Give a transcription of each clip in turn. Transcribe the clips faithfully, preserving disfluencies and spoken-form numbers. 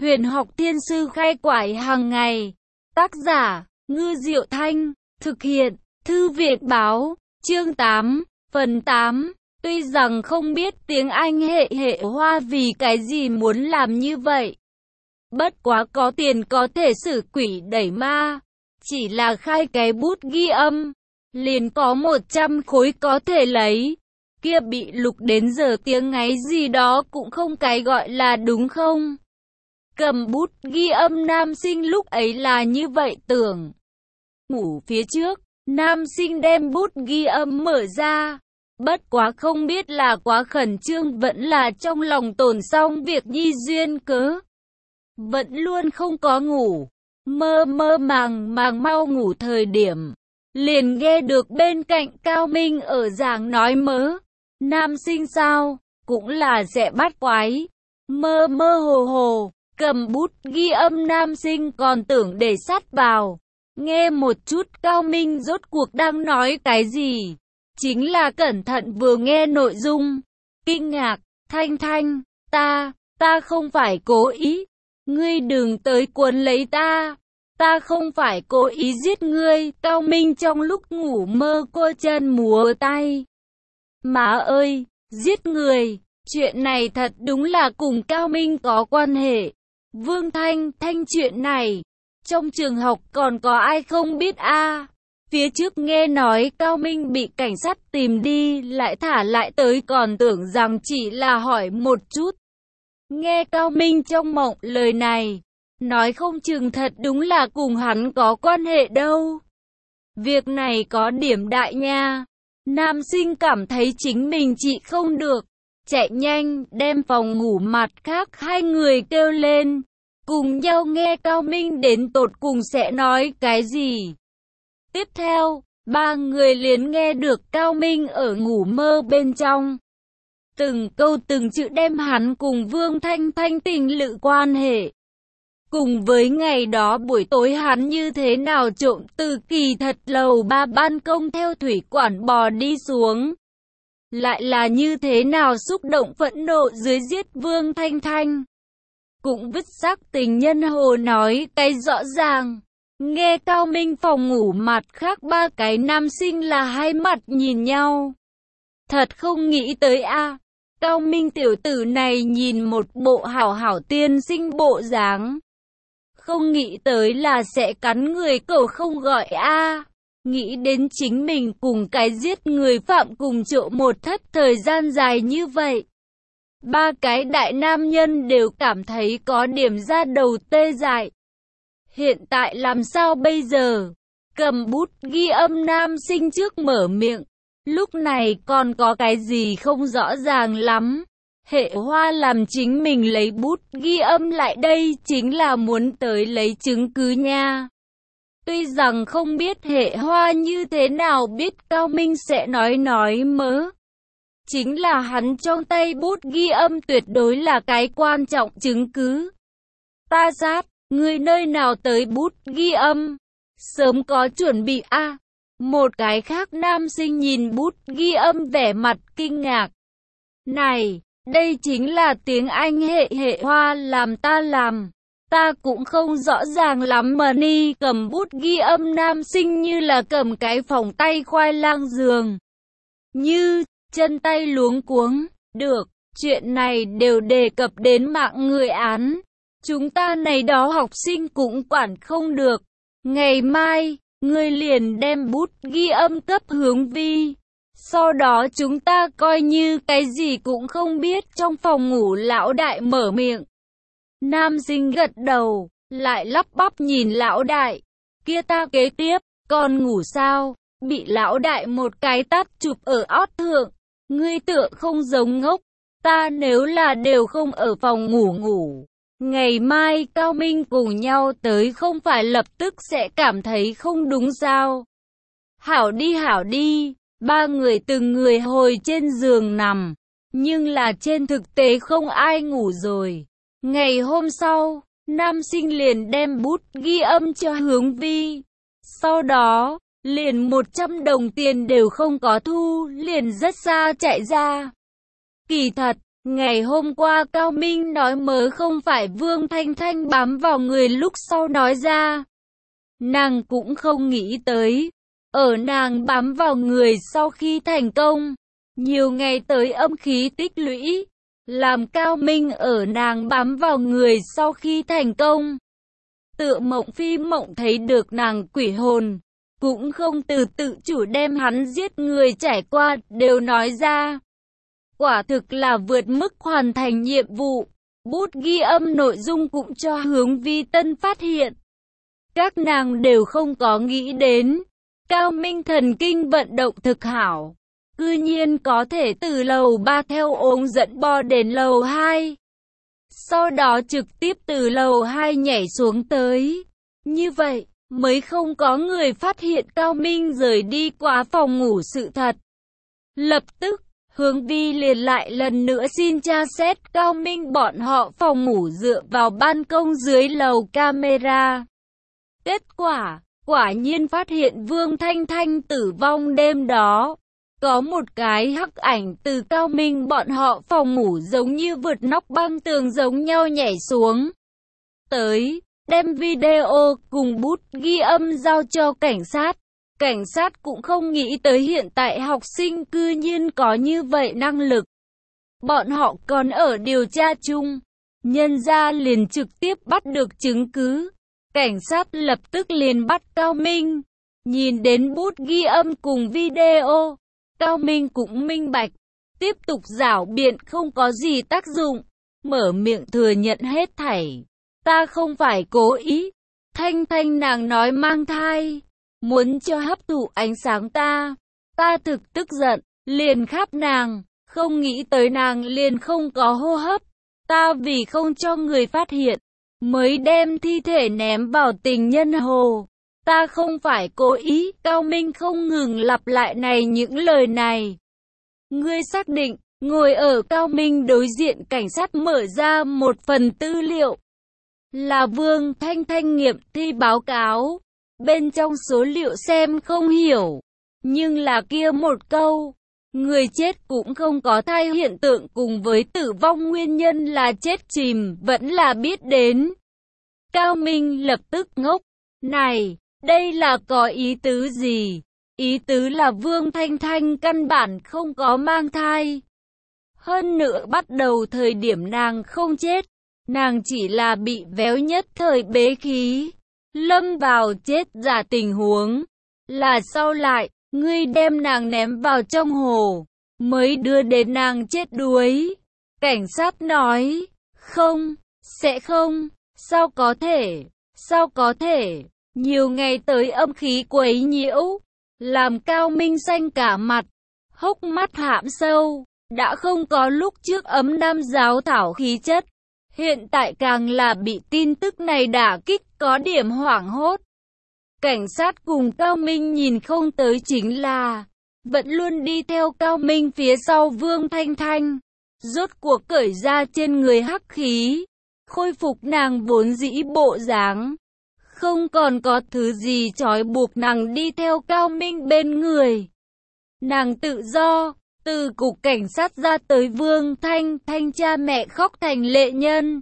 Huyền học thiên sư khai quải hàng ngày. Tác giả, Ngư Diệu Thanh. Thực hiện, Thư viện báo. Chương tám, phần tám. Tuy rằng không biết tiếng Anh hệ hệ hoa vì cái gì muốn làm như vậy. Bất quá có tiền có thể xử quỷ đẩy ma. Chỉ là khai cái bút ghi âm. Liền có một trăm khối có thể lấy. Kia bị lục đến giờ tiếng ngáy gì đó cũng không cái gọi là đúng không? Cầm bút ghi âm nam sinh lúc ấy là như vậy tưởng. Ngủ phía trước, nam sinh đem bút ghi âm mở ra. Bất quá không biết là quá khẩn trương vẫn là trong lòng tồn xong việc nhi duyên cớ. Vẫn luôn không có ngủ. Mơ mơ màng màng mau ngủ thời điểm. Liền nghe được bên cạnh Cao Minh ở giảng nói mớ. Nam sinh sao, cũng là sẽ bắt quái. Mơ mơ hồ hồ, cầm bút ghi âm nam sinh còn tưởng để sát vào. Nghe một chút Cao Minh rốt cuộc đang nói cái gì. Chính là cẩn thận vừa nghe nội dung. Kinh ngạc, Thanh Thanh, ta, ta không phải cố ý. Ngươi đừng tới cuốn lấy ta. Ta không phải cố ý giết ngươi. Cao Minh trong lúc ngủ mơ cô chân múa tay. Má ơi, giết người. Chuyện này thật đúng là cùng Cao Minh có quan hệ. Vương Thanh, Thanh chuyện này. Trong trường học còn có ai không biết a? À? Phía trước nghe nói Cao Minh bị cảnh sát tìm đi, lại thả lại tới còn tưởng rằng chỉ là hỏi một chút. Nghe Cao Minh trong mộng lời này, nói không chừng thật đúng là cùng hắn có quan hệ đâu. Việc này có điểm đại nha. Nam sinh cảm thấy chính mình trị không được. Chạy nhanh, đem phòng ngủ mặt khác hai người kêu lên. Cùng nhau nghe Cao Minh đến tột cùng sẽ nói cái gì. Tiếp theo, ba người liền nghe được Cao Minh ở ngủ mơ bên trong. Từng câu từng chữ đem hắn cùng Vương Thanh Thanh tình lự quan hệ. Cùng với ngày đó buổi tối hắn như thế nào trộm từ kỳ thật lầu ba ban công theo thủy quản bò đi xuống. Lại là như thế nào xúc động phẫn nộ dưới giết Vương Thanh Thanh. Cũng vứt xác tình nhân hồ nói cái rõ ràng. Nghe Cao Minh phòng ngủ mặt khác ba cái nam sinh là hai mặt nhìn nhau. Thật không nghĩ tới a. À. Cao Minh tiểu tử này nhìn một bộ hảo hảo tiên sinh bộ dáng. Không nghĩ tới là sẽ cắn người cậu không gọi a. À. Nghĩ đến chính mình cùng cái giết người phạm cùng chỗ một thất thời gian dài như vậy. Ba cái đại nam nhân đều cảm thấy có điểm da đầu tê dại. Hiện tại làm sao bây giờ? Cầm bút ghi âm nam sinh trước mở miệng. Lúc này còn có cái gì không rõ ràng lắm. Hệ hoa làm chính mình lấy bút ghi âm lại đây chính là muốn tới lấy chứng cứ nha. Tuy rằng không biết hệ hoa như thế nào biết Cao Minh sẽ nói nói mớ. Chính là hắn trong tay bút ghi âm tuyệt đối là cái quan trọng chứng cứ. Ta sát, người nơi nào tới bút ghi âm? Sớm có chuẩn bị a. À, một cái khác nam sinh nhìn bút ghi âm vẻ mặt kinh ngạc. Này, đây chính là tiếng Anh hệ hệ hoa làm ta làm. Ta cũng không rõ ràng lắm mà ni cầm bút ghi âm nam sinh như là cầm cái phỏng tay khoai lang giường. Như, chân tay luống cuống. Được, chuyện này đều đề cập đến mạng người án. Chúng ta này đó học sinh cũng quản không được. Ngày mai, ngươi liền đem bút ghi âm cấp Hướng Vi. Sau đó chúng ta coi như cái gì cũng không biết. Trong phòng ngủ lão đại mở miệng. Nam sinh gật đầu, lại lắp bắp nhìn lão đại. Kia ta kế tiếp, còn ngủ sao? Bị lão đại một cái tát chụp ở ót thượng. Ngươi tựa không giống ngốc. Ta nếu là đều không ở phòng ngủ ngủ. Ngày mai Cao Minh cùng nhau tới không phải lập tức sẽ cảm thấy không đúng sao? Hảo đi hảo đi. Ba người từng người hồi trên giường nằm. Nhưng là trên thực tế không ai ngủ rồi. Ngày hôm sau, nam sinh liền đem bút ghi âm cho Hướng Vi. Sau đó, liền một trăm đồng tiền đều không có thu, liền rất xa chạy ra. Kỳ thật, Ngày hôm qua Cao Minh nói mớ không phải Vương Thanh Thanh bám vào người lúc sau nói ra. Nàng cũng không nghĩ tới, ở nàng bám vào người sau khi thành công, nhiều ngày tới âm khí tích lũy, làm Cao Minh ở nàng bám vào người sau khi thành công. Tựa mộng phi mộng thấy được nàng quỷ hồn, cũng không từ tự chủ đem hắn giết người trải qua đều nói ra. Quả thực là vượt mức hoàn thành nhiệm vụ. Bút ghi âm nội dung cũng cho Hướng Vi Tân phát hiện. Các nàng đều không có nghĩ đến, Cao Minh thần kinh vận động thực hảo, cư nhiên có thể từ lầu ba theo ống dẫn bò đến lầu hai. Sau đó trực tiếp từ lầu hai nhảy xuống tới. Như vậy, mới không có người phát hiện Cao Minh rời đi qua phòng ngủ sự thật. Lập tức, Hướng Vi liền lại lần nữa xin tra xét Cao Minh bọn họ phòng ngủ dựa vào ban công dưới lầu camera. Kết quả, quả nhiên phát hiện Vương Thanh Thanh tử vong đêm đó. Có một cái hắc ảnh từ Cao Minh bọn họ phòng ngủ giống như vượt nóc băng tường giống nhau nhảy xuống. Tới, đem video cùng bút ghi âm giao cho cảnh sát. Cảnh sát cũng không nghĩ tới hiện tại học sinh cư nhiên có như vậy năng lực. Bọn họ còn ở điều tra chung. Nhân ra liền trực tiếp bắt được chứng cứ. Cảnh sát lập tức liền bắt Cao Minh. Nhìn đến bút ghi âm cùng video, Cao Minh cũng minh bạch. Tiếp tục giảo biện không có gì tác dụng. Mở miệng thừa nhận hết thảy. Ta không phải cố ý. Thanh Thanh nàng nói mang thai. Muốn cho hấp thụ ánh sáng ta. Ta thực tức giận, liền khắp nàng. Không nghĩ tới nàng liền không có hô hấp. Ta vì không cho người phát hiện, mới đem thi thể ném vào tình nhân hồ. Ta không phải cố ý. Cao Minh không ngừng lặp lại này những lời này. Ngươi xác định. Ngồi ở Cao Minh đối diện cảnh sát mở ra một phần tư liệu. Là Vương Thanh Thanh nghiệm thi báo cáo. Bên trong số liệu xem không hiểu. Nhưng là kia một câu. Người chết cũng không có thai hiện tượng cùng với tử vong nguyên nhân là chết chìm vẫn là biết đến. Cao Minh lập tức ngốc. Này, đây là có ý tứ gì? Ý tứ là Vương Thanh Thanh căn bản không có mang thai. Hơn nữa bắt đầu thời điểm nàng không chết. Nàng chỉ là bị véo nhất thời bế khí. Lâm vào chết giả tình huống. Là sau lại, ngươi đem nàng ném vào trong hồ. Mới đưa đến nàng chết đuối. Cảnh sát nói. Không, sẽ không. Sao có thể? Sao có thể? Nhiều ngày tới âm khí quấy nhiễu. Làm Cao Minh xanh cả mặt. Hốc mắt hãm sâu. Đã không có lúc trước ấm nam giáo thảo khí chất. Hiện tại càng là bị tin tức này đả kích có điểm hoảng hốt. Cảnh sát cùng Cao Minh nhìn không tới chính là vẫn luôn đi theo Cao Minh phía sau Vương Thanh Thanh. Rốt cuộc cởi ra trên người hắc khí. Khôi phục nàng vốn dĩ bộ dáng. Không còn có thứ gì trói buộc nàng đi theo Cao Minh bên người. Nàng tự do. Từ cục cảnh sát ra tới Vương Thanh Thanh cha mẹ khóc thành lệ nhân.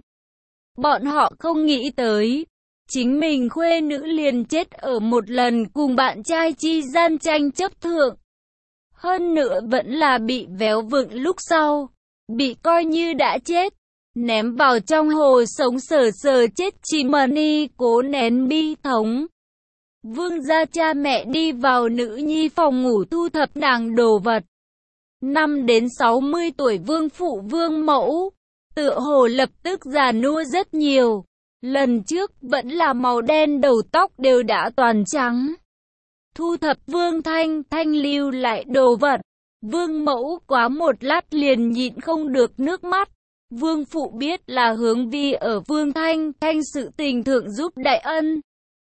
Bọn họ không nghĩ tới. Chính mình khuê nữ liền chết ở một lần cùng bạn trai chi gian tranh chấp thượng. Hơn nữa vẫn là bị véo vựng lúc sau. Bị coi như đã chết. Ném vào trong hồ sống sờ sờ chết chỉ mani cố nén bi thống. Vương gia cha mẹ đi vào nữ nhi phòng ngủ thu thập nàng đồ vật. Năm đến sáu mươi tuổi vương phụ vương mẫu. Tựa hồ lập tức già nua rất nhiều. Lần trước vẫn là màu đen đầu tóc đều đã toàn trắng. Thu thập Vương Thanh Thanh lưu lại đồ vật. Vương mẫu quá một lát liền nhịn không được nước mắt. Vương phụ biết là Hướng Vi ở Vương Thanh Thanh sự tình thượng giúp đại ân.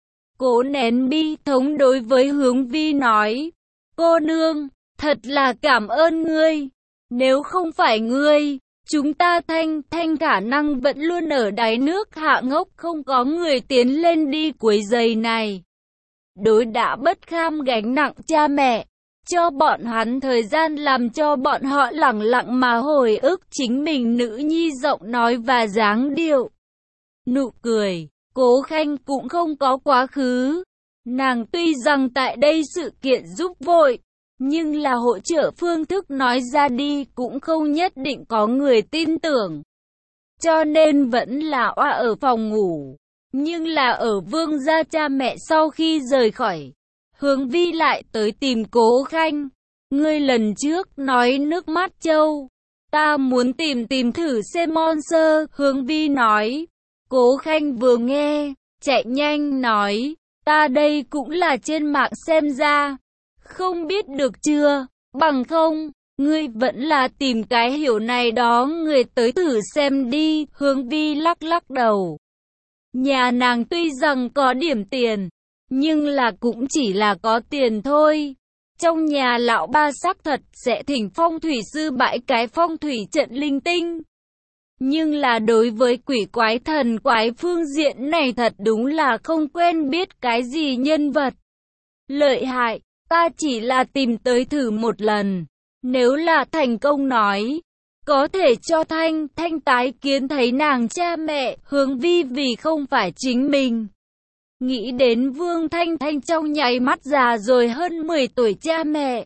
Cố nén bi thống đối với Hướng Vi nói. Cô nương, thật là cảm ơn ngươi. Nếu không phải ngươi, chúng ta Thanh Thanh khả năng vẫn luôn ở đáy nước hạ ngốc không có người tiến lên đi quấy giày này. Đối đã bất kham gánh nặng cha mẹ, cho bọn hắn thời gian làm cho bọn họ lẳng lặng mà hồi ức chính mình nữ nhi giọng nói và dáng điệu. Nụ cười, Cố Khanh cũng không có quá khứ. Nàng tuy rằng tại đây sự kiện giúp vội, nhưng là hỗ trợ phương thức nói ra đi cũng không nhất định có người tin tưởng. Cho nên vẫn là oa ở phòng ngủ. Nhưng là ở Vương gia cha mẹ sau khi rời khỏi, Hướng Vi lại tới tìm Cố Khanh. Ngươi lần trước nói nước mắt châu, ta muốn tìm tìm thử xem monster, Hướng Vi nói. Cố Khanh vừa nghe, chạy nhanh nói, ta đây cũng là trên mạng xem ra, không biết được chưa, bằng không, ngươi vẫn là tìm cái hiểu này đó người tới thử xem đi, Hướng Vi lắc lắc đầu. Nhà nàng tuy rằng có điểm tiền, nhưng là cũng chỉ là có tiền thôi. Trong nhà lão ba xác thật sẽ thỉnh phong thủy sư bãi cái phong thủy trận linh tinh. Nhưng là đối với quỷ quái thần quái phương diện này thật đúng là không quen biết cái gì nhân vật lợi hại, ta chỉ là tìm tới thử một lần. Nếu là thành công nói, có thể cho Thanh Thanh tái kiến thấy nàng cha mẹ, Hướng Vi vì không phải chính mình. Nghĩ đến Vương Thanh Thanh trong nháy mắt già rồi hơn mười tuổi cha mẹ.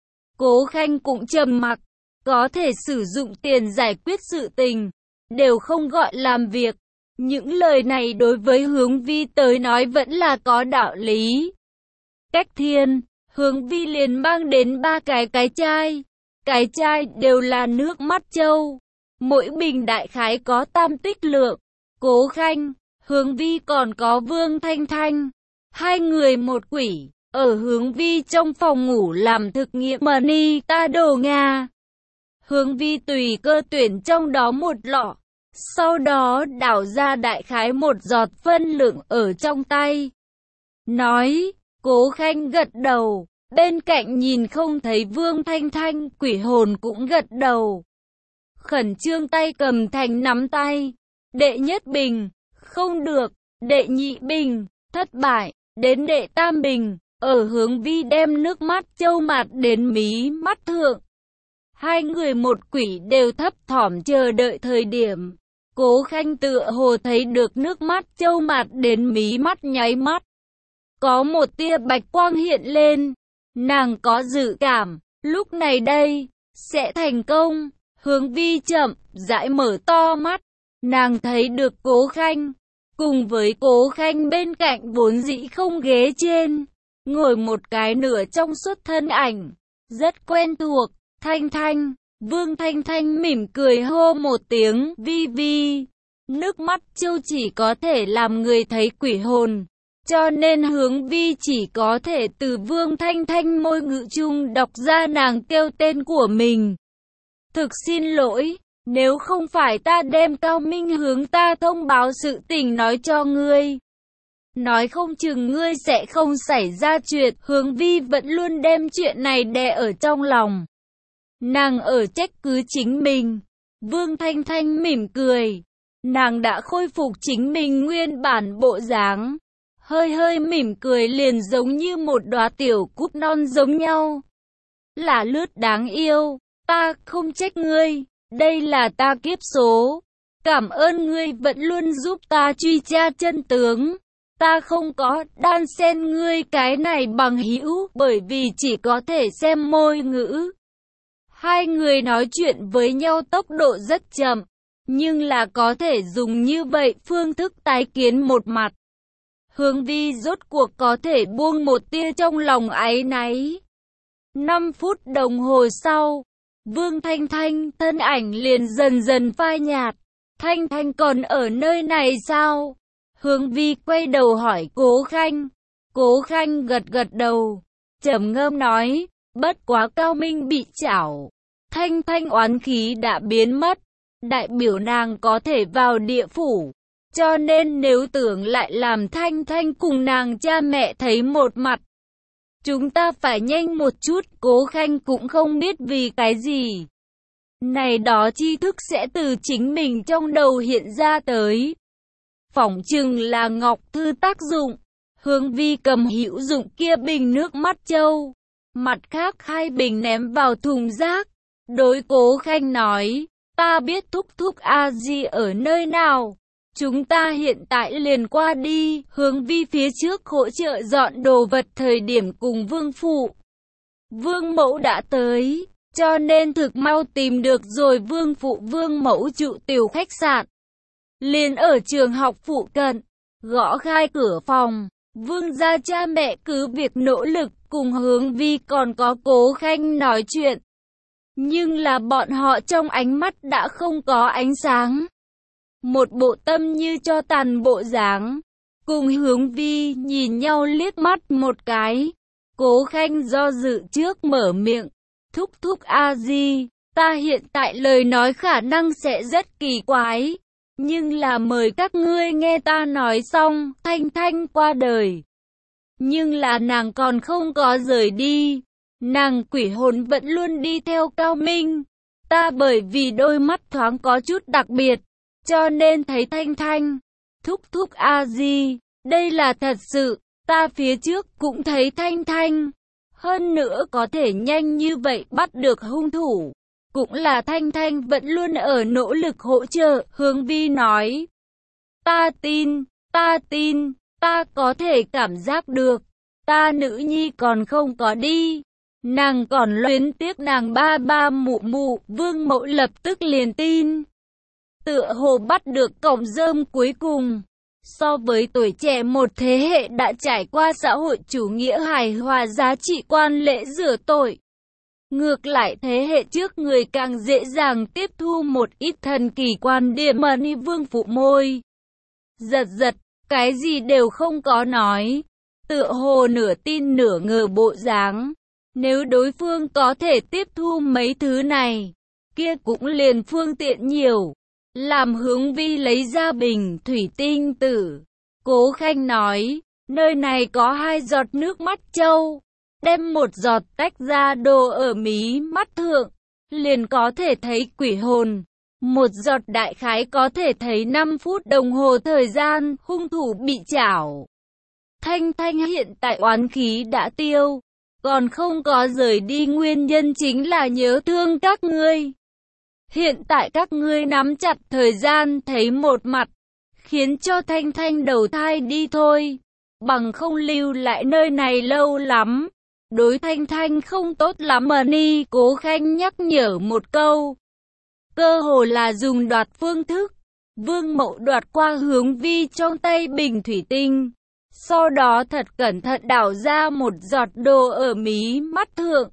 Cố Khanh cũng trầm mặc, có thể sử dụng tiền giải quyết sự tình, đều không gọi làm việc. Những lời này đối với Hướng Vi tới nói vẫn là có đạo lý. Cách thiên, Hướng Vi liền mang đến ba cái cái chai. Cái chai đều là nước mắt châu. Mỗi bình đại khái có tam tích lượng. Cố Khanh, Hướng Vi còn có Vương Thanh Thanh. Hai người một quỷ, ở Hướng Vi trong phòng ngủ làm thực nghiệm money ta đồ Nga. Hướng Vi tùy cơ tuyển trong đó một lọ. Sau đó đảo ra đại khái một giọt phân lượng ở trong tay. Nói, Cố Khanh gật đầu. Bên cạnh nhìn không thấy Vương Thanh Thanh, quỷ hồn cũng gật đầu. Khẩn trương tay cầm thành nắm tay. Đệ nhất bình, không được. Đệ nhị bình, thất bại. Đến đệ tam bình, ở Hướng Vi đem nước mắt châu mạt đến mí mắt thượng. Hai người một quỷ đều thấp thỏm chờ đợi thời điểm. Cố Khanh tựa hồ thấy được nước mắt châu mạt đến mí mắt nháy mắt. Có một tia bạch quang hiện lên. Nàng có dự cảm, lúc này đây, sẽ thành công. Hướng Vi chậm, rãi mở to mắt. Nàng thấy được Cố Khanh. Cùng với Cố Khanh bên cạnh vốn dĩ không ghế trên, ngồi một cái nửa trong suốt thân ảnh. Rất quen thuộc, Thanh Thanh. Vương Thanh Thanh mỉm cười hô một tiếng, Vi Vi. Nước mắt châu chỉ có thể làm người thấy quỷ hồn. Cho nên Hướng Vi chỉ có thể từ Vương Thanh Thanh môi ngữ chung đọc ra nàng kêu tên của mình. Thực xin lỗi, nếu không phải ta đem Cao Minh hướng ta thông báo sự tình nói cho ngươi. Nói không chừng ngươi sẽ không xảy ra chuyện, Hướng Vi vẫn luôn đem chuyện này đè ở trong lòng. Nàng ở trách cứ chính mình. Vương Thanh Thanh mỉm cười. Nàng đã khôi phục chính mình nguyên bản bộ dáng. Hơi hơi mỉm cười liền giống như một đóa tiểu cúc non giống nhau. Là lướt đáng yêu, ta không trách ngươi, đây là ta kiếp số. Cảm ơn ngươi vẫn luôn giúp ta truy tra chân tướng. Ta không có đan xen ngươi cái này bằng hữu, bởi vì chỉ có thể xem môi ngữ. Hai người nói chuyện với nhau tốc độ rất chậm, nhưng là có thể dùng như vậy phương thức tái kiến một mặt. Hướng Vi rốt cuộc có thể buông một tia trong lòng áy náy. Năm phút đồng hồ sau, Vương Thanh Thanh thân ảnh liền dần dần phai nhạt. Thanh Thanh còn ở nơi này sao? Hướng Vi quay đầu hỏi Cố Khanh. Cố Khanh gật gật đầu, trầm ngâm nói, bất quá Cao Minh bị chảo. Thanh Thanh oán khí đã biến mất, đại biểu nàng có thể vào địa phủ. Cho nên nếu tưởng lại làm Thanh Thanh cùng nàng cha mẹ thấy một mặt, chúng ta phải nhanh một chút. Cố Khanh cũng không biết vì cái gì. Này đó tri thức sẽ từ chính mình trong đầu hiện ra tới. Phỏng chừng là Ngọc Thư tác dụng. Hướng Vi cầm hữu dụng kia bình nước mắt châu. Mặt khác hai bình ném vào thùng rác. Đối Cố Khanh nói, ta biết thúc thúc A Di ở nơi nào. Chúng ta hiện tại liền qua đi, Hướng Vi phía trước hỗ trợ dọn đồ vật thời điểm cùng Vương Phụ. Vương Mẫu đã tới, cho nên thực mau tìm được rồi Vương Phụ Vương Mẫu trụ tiểu khách sạn. Liền ở trường học phụ cận, gõ khai cửa phòng, Vương gia cha mẹ cứ việc nỗ lực cùng Hướng Vi còn có Cố Khanh nói chuyện. Nhưng là bọn họ trong ánh mắt đã không có ánh sáng. Một bộ tâm như cho tàn bộ dáng. Cùng Hướng Vi nhìn nhau liếc mắt một cái. Cố Khanh do dự trước mở miệng. Thúc thúc A Di, ta hiện tại lời nói khả năng sẽ rất kỳ quái. Nhưng là mời các ngươi nghe ta nói xong, Thanh Thanh qua đời. Nhưng là nàng còn không có rời đi. Nàng quỷ hồn vẫn luôn đi theo Cao Minh. Ta bởi vì đôi mắt thoáng có chút đặc biệt, cho nên thấy Thanh Thanh. Thúc thúc A Di, đây là thật sự, ta phía trước cũng thấy Thanh Thanh. Hơn nữa có thể nhanh như vậy bắt được hung thủ. Cũng là Thanh Thanh vẫn luôn ở nỗ lực hỗ trợ, Hướng Vi nói. Ta tin, ta tin, ta có thể cảm giác được. Ta nữ nhi còn không có đi. Nàng còn luyến tiếc nàng ba ba mụ mụ, Vương Mẫu lập tức liền tin. Tựa hồ bắt được cọng rơm cuối cùng. So với tuổi trẻ một thế hệ đã trải qua xã hội chủ nghĩa hài hòa giá trị quan lễ rửa tội. Ngược lại thế hệ trước người càng dễ dàng tiếp thu một ít thần kỳ quan điểm mà ni Vương Phụ môi. Giật giật, cái gì đều không có nói. Tựa hồ nửa tin nửa ngờ bộ dáng. Nếu đối phương có thể tiếp thu mấy thứ này, kia cũng liền phương tiện nhiều. Làm Hướng Vi lấy ra bình thủy tinh tử. Cố Khanh nói, nơi này có hai giọt nước mắt trâu. Đem một giọt tách ra đồ ở mí mắt thượng, liền có thể thấy quỷ hồn. Một giọt đại khái có thể thấy năm phút đồng hồ thời gian hung thủ bị chảo. Thanh Thanh hiện tại oán khí đã tiêu. Còn không có rời đi nguyên nhân chính là nhớ thương các ngươi. Hiện tại các ngươi nắm chặt thời gian thấy một mặt, khiến cho Thanh Thanh đầu thai đi thôi. Bằng không lưu lại nơi này lâu lắm. Đối Thanh Thanh không tốt lắm mà ni, Cố Khanh nhắc nhở một câu. Cơ hồ là dùng đoạt phương thức. Vương Mẫu đoạt qua Hướng Vi trong tay bình thủy tinh. Sau đó thật cẩn thận đảo ra một giọt đồ ở mí mắt thượng.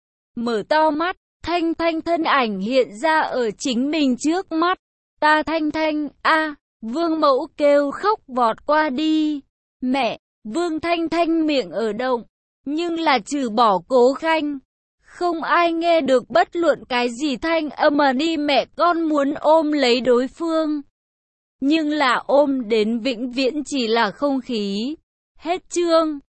Mở to mắt, Thanh Thanh thân ảnh hiện ra ở chính mình trước mắt. Ta Thanh Thanh, a Vương Mẫu kêu khóc vọt qua đi. Mẹ, Vương Thanh Thanh miệng ở động. Nhưng là trừ bỏ Cố Khanh, không ai nghe được bất luận cái gì thanh âm mà đi mẹ con muốn ôm lấy đối phương. Nhưng là ôm đến vĩnh viễn chỉ là không khí. Hết chương.